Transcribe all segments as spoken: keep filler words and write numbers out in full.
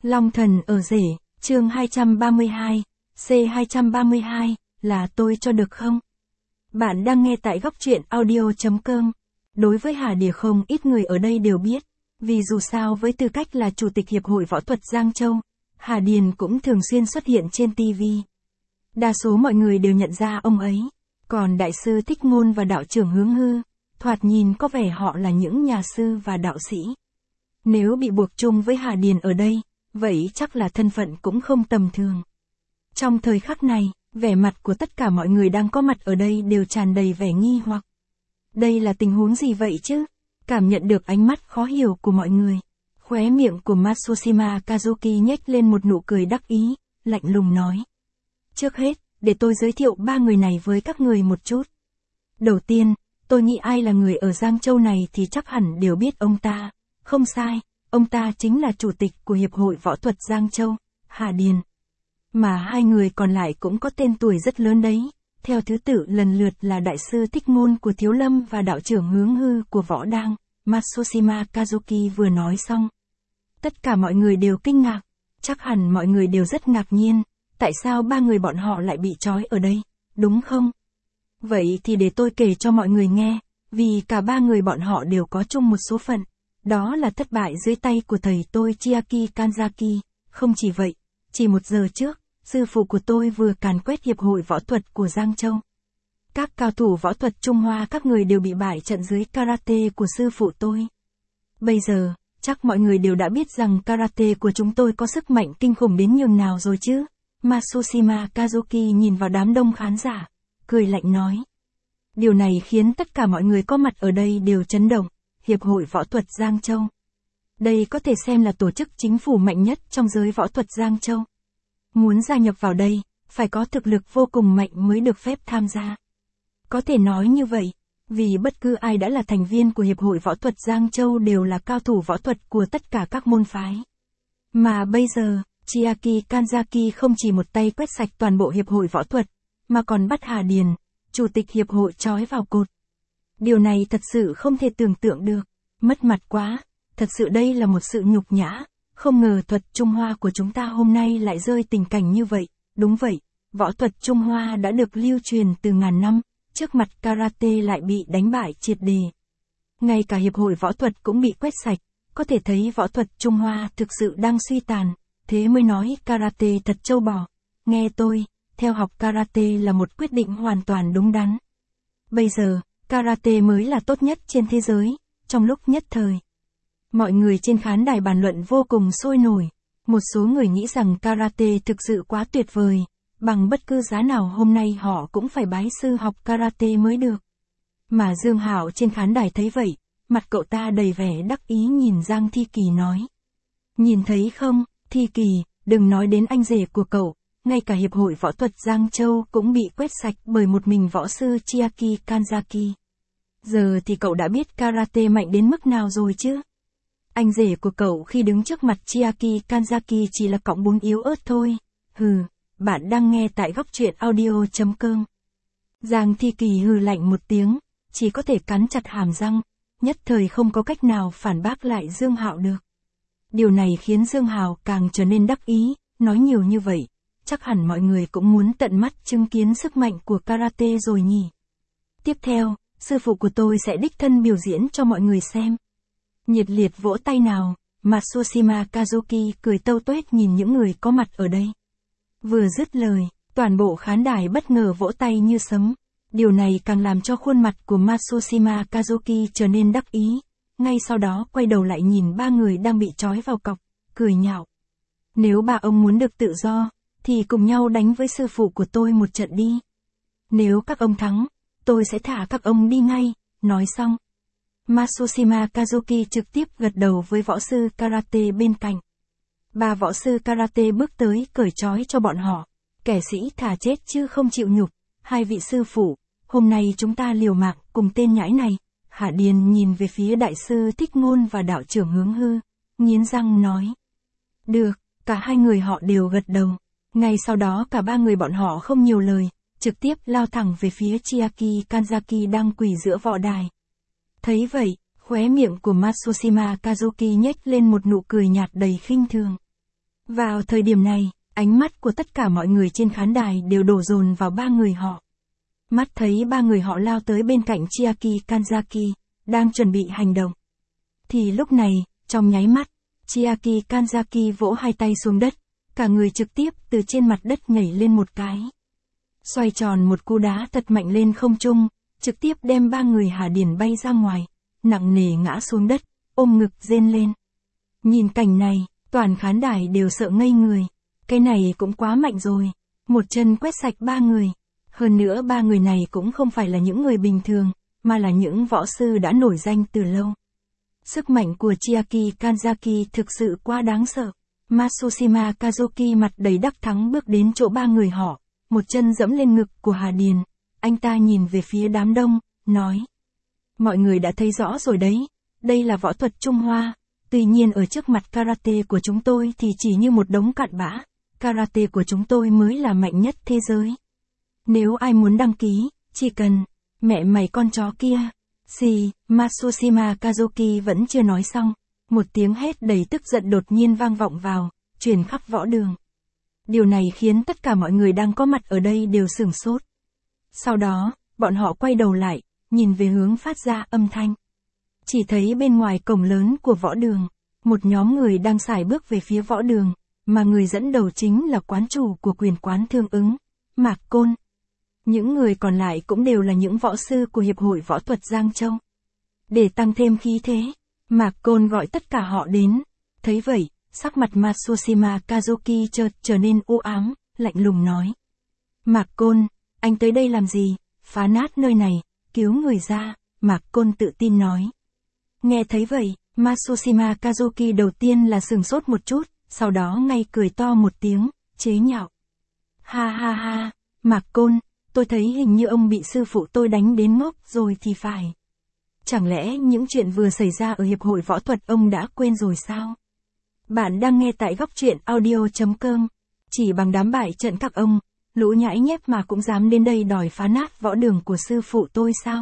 Long thần ở rể, chương hai trăm ba mươi hai, C hai trăm ba mươi hai, là tôi cho được không? Bạn đang nghe tại góc truyện audio chấm com. Đối với Hà Đìa không ít người ở đây đều biết, vì dù sao với tư cách là Chủ tịch Hiệp hội Võ thuật Giang Châu, Hà Điền cũng thường xuyên xuất hiện trên ti vi. Đa số mọi người đều nhận ra ông ấy, còn Đại sư Thích Ngôn và Đạo trưởng Hướng Hư, thoạt nhìn có vẻ họ là những nhà sư và đạo sĩ. Nếu bị buộc chung với Hà Điền ở đây, vậy chắc là thân phận cũng không tầm thường. Trong thời khắc này, vẻ mặt của tất cả mọi người đang có mặt ở đây đều tràn đầy vẻ nghi hoặc. Đây là tình huống gì vậy chứ? Cảm nhận được ánh mắt khó hiểu của mọi người. Khóe miệng của Matsushima Kazuki nhếch lên một nụ cười đắc ý, lạnh lùng nói. Trước hết, để tôi giới thiệu ba người này với các người một chút. Đầu tiên, tôi nghĩ ai là người ở Giang Châu này thì chắc hẳn đều biết ông ta. Không sai, ông ta chính là chủ tịch của Hiệp hội Võ thuật Giang Châu, Hà Điền. Mà hai người còn lại cũng có tên tuổi rất lớn đấy, theo thứ tự lần lượt là Đại sư Thích Ngôn của Thiếu Lâm và Đạo trưởng Hướng Hư của Võ Đang. Matsushima Kazuki vừa nói xong. Tất cả mọi người đều kinh ngạc, chắc hẳn mọi người đều rất ngạc nhiên, tại sao ba người bọn họ lại bị trói ở đây, đúng không? Vậy thì để tôi kể cho mọi người nghe, vì cả ba người bọn họ đều có chung một số phận, đó là thất bại dưới tay của thầy tôi Chiaki Kanzaki. Không chỉ vậy, chỉ một giờ trước, sư phụ của tôi vừa càn quét Hiệp hội Võ thuật của Giang Châu. Các cao thủ võ thuật Trung Hoa các người đều bị bại trận dưới karate của sư phụ tôi. Bây giờ, chắc mọi người đều đã biết rằng karate của chúng tôi có sức mạnh kinh khủng đến nhường nào rồi chứ? Matsushima Kazuki nhìn vào đám đông khán giả, cười lạnh nói. Điều này khiến tất cả mọi người có mặt ở đây đều chấn động. Hiệp hội Võ thuật Giang Châu. Đây có thể xem là tổ chức chính phủ mạnh nhất trong giới võ thuật Giang Châu. Muốn gia nhập vào đây, phải có thực lực vô cùng mạnh mới được phép tham gia. Có thể nói như vậy, vì bất cứ ai đã là thành viên của Hiệp hội Võ thuật Giang Châu đều là cao thủ võ thuật của tất cả các môn phái. Mà bây giờ, Chiaki Kanzaki không chỉ một tay quét sạch toàn bộ Hiệp hội Võ thuật, mà còn bắt Hà Điền, Chủ tịch Hiệp hội trói vào cột. Điều này thật sự không thể tưởng tượng được, mất mặt quá, thật sự đây là một sự nhục nhã, không ngờ thuật Trung Hoa của chúng ta hôm nay lại rơi tình cảnh như vậy. Đúng vậy, võ thuật Trung Hoa đã được lưu truyền từ ngàn năm, trước mặt karate lại bị đánh bại triệt đề. Ngay cả Hiệp hội Võ thuật cũng bị quét sạch, có thể thấy võ thuật Trung Hoa thực sự đang suy tàn, thế mới nói karate thật trâu bò. Nghe tôi, theo học karate là một quyết định hoàn toàn đúng đắn. Bây giờ, karate mới là tốt nhất trên thế giới, trong lúc nhất thời. Mọi người trên khán đài bàn luận vô cùng sôi nổi. Một số người nghĩ rằng karate thực sự quá tuyệt vời, bằng bất cứ giá nào hôm nay họ cũng phải bái sư học karate mới được. Mà Dương Hạo trên khán đài thấy vậy, mặt cậu ta đầy vẻ đắc ý nhìn Giang Thi Kỳ nói. Nhìn thấy không, Thi Kỳ, đừng nói đến anh rể của cậu, ngay cả Hiệp hội Võ thuật Giang Châu cũng bị quét sạch bởi một mình võ sư Chiaki Kanzaki. Giờ thì cậu đã biết karate mạnh đến mức nào rồi chứ? Anh rể của cậu khi đứng trước mặt Chiaki Kanzaki chỉ là cọng bún yếu ớt thôi. Hừ, bạn đang nghe tại góc truyện audio chấm com. Giang Thi Kỳ hừ lạnh một tiếng, chỉ có thể cắn chặt hàm răng, nhất thời không có cách nào phản bác lại Dương Hạo được. Điều này khiến Dương Hạo càng trở nên đắc ý, nói nhiều như vậy, chắc hẳn mọi người cũng muốn tận mắt chứng kiến sức mạnh của karate rồi nhỉ. Tiếp theo, sư phụ của tôi sẽ đích thân biểu diễn cho mọi người xem. Nhiệt liệt vỗ tay nào, Matsushima Kazuki cười tâu tuét nhìn những người có mặt ở đây. Vừa dứt lời, toàn bộ khán đài bất ngờ vỗ tay như sấm. Điều này càng làm cho khuôn mặt của Matsushima Kazuki trở nên đắc ý. Ngay sau đó quay đầu lại nhìn ba người đang bị trói vào cọc, cười nhạo. Nếu ba ông muốn được tự do, thì cùng nhau đánh với sư phụ của tôi một trận đi. Nếu các ông thắng, tôi sẽ thả các ông đi ngay. Nói xong, Matsushima Kazuki trực tiếp gật đầu với võ sư karate bên cạnh. Ba võ sư karate bước tới cởi trói cho bọn họ. Kẻ sĩ thà chết chứ không chịu nhục. Hai vị sư phụ, hôm nay chúng ta liều mạng cùng tên nhãi này. Hạ Điền nhìn về phía Đại sư Thích Ngôn và Đạo trưởng Hướng Hư, nghiến răng nói. Được, cả hai người họ đều gật đầu. Ngay sau đó cả ba người bọn họ không nhiều lời, trực tiếp lao thẳng về phía Chiaki Kanzaki đang quỳ giữa võ đài. Thấy vậy, khóe miệng của Matsushima Kazuki nhếch lên một nụ cười nhạt đầy khinh thường. Vào thời điểm này, ánh mắt của tất cả mọi người trên khán đài đều đổ dồn vào ba người họ. Mắt thấy ba người họ lao tới bên cạnh Chiaki Kanzaki, đang chuẩn bị hành động. Thì lúc này, trong nháy mắt, Chiaki Kanzaki vỗ hai tay xuống đất, cả người trực tiếp từ trên mặt đất nhảy lên một cái. Xoay tròn một cú đá thật mạnh lên không trung, trực tiếp đem ba người Hà Điền bay ra ngoài, nặng nề ngã xuống đất, ôm ngực rên lên. Nhìn cảnh này, toàn khán đài đều sợ ngây người. Cái này cũng quá mạnh rồi. Một chân quét sạch ba người. Hơn nữa ba người này cũng không phải là những người bình thường, mà là những võ sư đã nổi danh từ lâu. Sức mạnh của Chiaki Kanzaki thực sự quá đáng sợ. Matsushima Kazuki mặt đầy đắc thắng bước đến chỗ ba người họ, một chân dẫm lên ngực của Hà Điền. Anh ta nhìn về phía đám đông, nói. Mọi người đã thấy rõ rồi đấy, đây là võ thuật Trung Hoa. Tuy nhiên ở trước mặt karate của chúng tôi thì chỉ như một đống cặn bã. Karate của chúng tôi mới là mạnh nhất thế giới. Nếu ai muốn đăng ký, chỉ cần, mẹ mày con chó kia. Xì, Matsushima Kazuki vẫn chưa nói xong. Một tiếng hét đầy tức giận đột nhiên vang vọng vào, truyền khắp võ đường. Điều này khiến tất cả mọi người đang có mặt ở đây đều sửng sốt. Sau đó, bọn họ quay đầu lại, nhìn về hướng phát ra âm thanh. Chỉ thấy bên ngoài cổng lớn của võ đường, một nhóm người đang sải bước về phía võ đường, mà người dẫn đầu chính là quán chủ của quyền quán Thương Ứng, Mạc Côn. Những người còn lại cũng đều là những võ sư của Hiệp hội Võ thuật Giang Châu. Để tăng thêm khí thế, Mạc Côn gọi tất cả họ đến. Thấy vậy, sắc mặt Matsushima Kazuki chợt trở nên u ám, lạnh lùng nói. Mạc Côn, anh tới đây làm gì? Phá nát nơi này, cứu người ra, Mạc Côn tự tin nói. Nghe thấy vậy, Matsushima Kazuki đầu tiên là sửng sốt một chút, sau đó ngay cười to một tiếng, chế nhạo. Ha ha ha, Mạc Côn, tôi thấy hình như ông bị sư phụ tôi đánh đến ngốc rồi thì phải. Chẳng lẽ những chuyện vừa xảy ra ở Hiệp hội Võ thuật ông đã quên rồi sao? Bạn đang nghe tại góc truyện audio.com. Chỉ bằng đám bại trận các ông, lũ nhãi nhép mà cũng dám đến đây đòi phá nát võ đường của sư phụ tôi sao?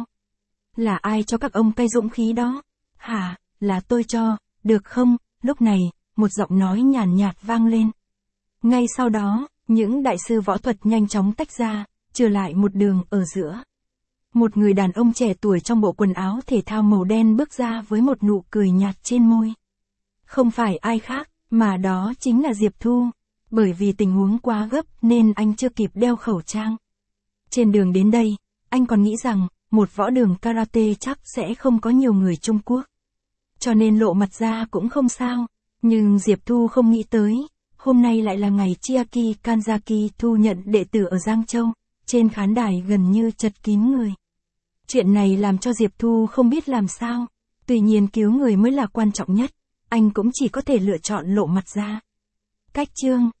Là ai cho các ông cái dũng khí đó? Hả, là tôi cho, được không? Lúc này, một giọng nói nhàn nhạt vang lên. Ngay sau đó, những đại sư võ thuật nhanh chóng tách ra, trở lại một đường ở giữa. Một người đàn ông trẻ tuổi trong bộ quần áo thể thao màu đen bước ra với một nụ cười nhạt trên môi. Không phải ai khác, mà đó chính là Diệp Thu. Bởi vì tình huống quá gấp nên anh chưa kịp đeo khẩu trang. Trên đường đến đây, anh còn nghĩ rằng, một võ đường karate chắc sẽ không có nhiều người Trung Quốc. Cho nên lộ mặt ra cũng không sao. Nhưng Diệp Thu không nghĩ tới, hôm nay lại là ngày Chiaki Kanzaki thu nhận đệ tử ở Giang Châu. Trên khán đài gần như chật kín người. Chuyện này làm cho Diệp Thu không biết làm sao. Tuy nhiên cứu người mới là quan trọng nhất. Anh cũng chỉ có thể lựa chọn lộ mặt ra. Cách chương